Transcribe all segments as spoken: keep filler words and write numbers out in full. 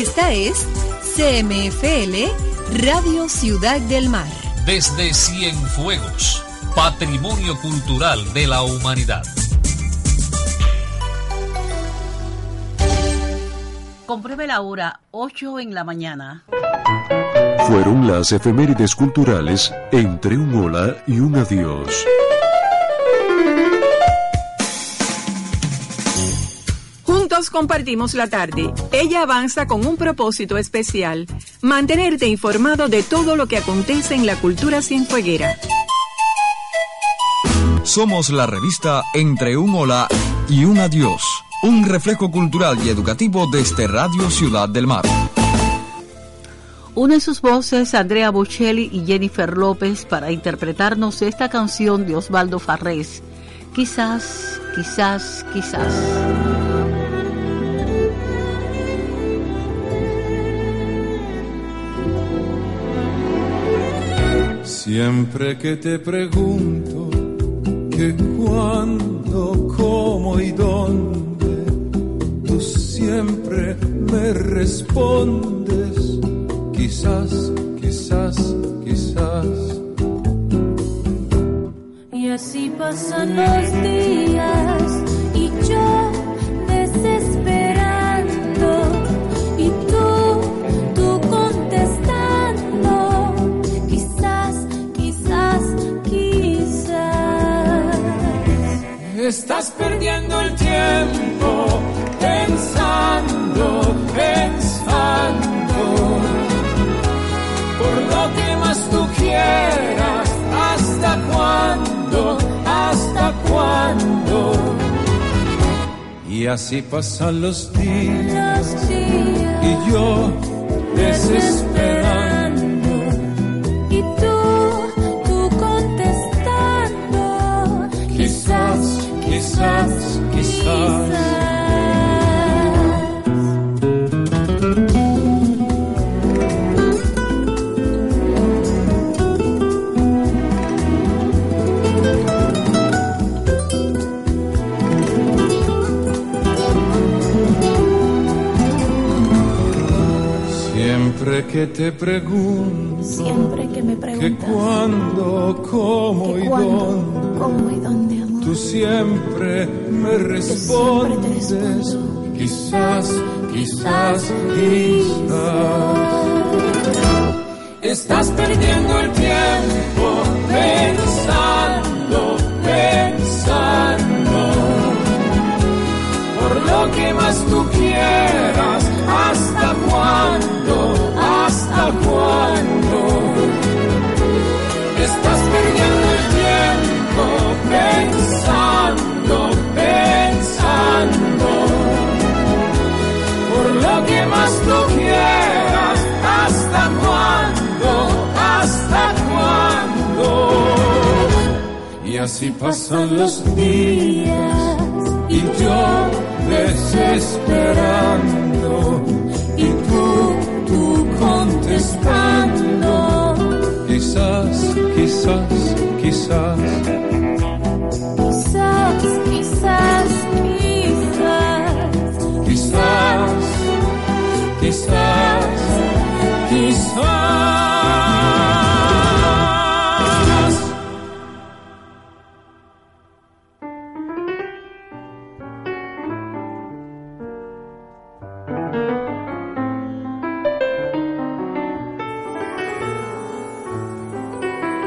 Esta es C M F L Radio Ciudad del Mar. Desde Cienfuegos, Patrimonio Cultural de la Humanidad. Compruebe la hora, ocho en la mañana. Fueron las efemérides culturales entre un hola y un adiós. Juntos compartimos la tarde. Ella avanza con un propósito especial: mantenerte informado de todo lo que acontece en la cultura cienfueguera. Somos la revista Entre un hola y un adiós, un reflejo cultural y educativo desde Radio Ciudad del Mar. Unen sus voces Andrea Bocelli y Jennifer López para interpretarnos esta canción de Osvaldo Farrés. Quizás, quizás, quizás. Siempre que te pregunto que cuándo, cómo y dónde, tú siempre me respondes quizás, quizás, quizás. Y así pasan los días y yo desesperando y tú, tú contestando quizás, quizás, quizás. Estás perdiendo el tiempo pensando, pensando por lo que más tú quieras. ¿Hasta cuándo? ¿Hasta cuándo? Y así pasan los días, los días y yo desesperando y tú, tú contestando quizás, quizás, quizás. Siempre que te pregunto, siempre que me preguntas que cuándo, cómo y dónde, cómo y dónde, amor, tú siempre me respondes, siempre te respondo, quizás, quizás, quizás. Estás perdiendo el tiempo pensando, pensando por lo que más tú quieras. ¿Hasta cuándo? ¿Hasta cuándo? Estás perdiendo el tiempo pensando, pensando por lo que más tú quieras. ¿Hasta cuándo? ¿Hasta cuándo? Y así pasan los días y yo desesperando y tú, tú contestando quizás, quizás, quizás. Quizás, quizás, quizás. Quizás, quizás, quizás.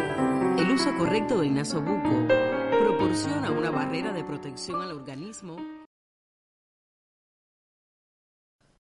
El uso correcto del nasobuco proporciona una barrera de protección al organismo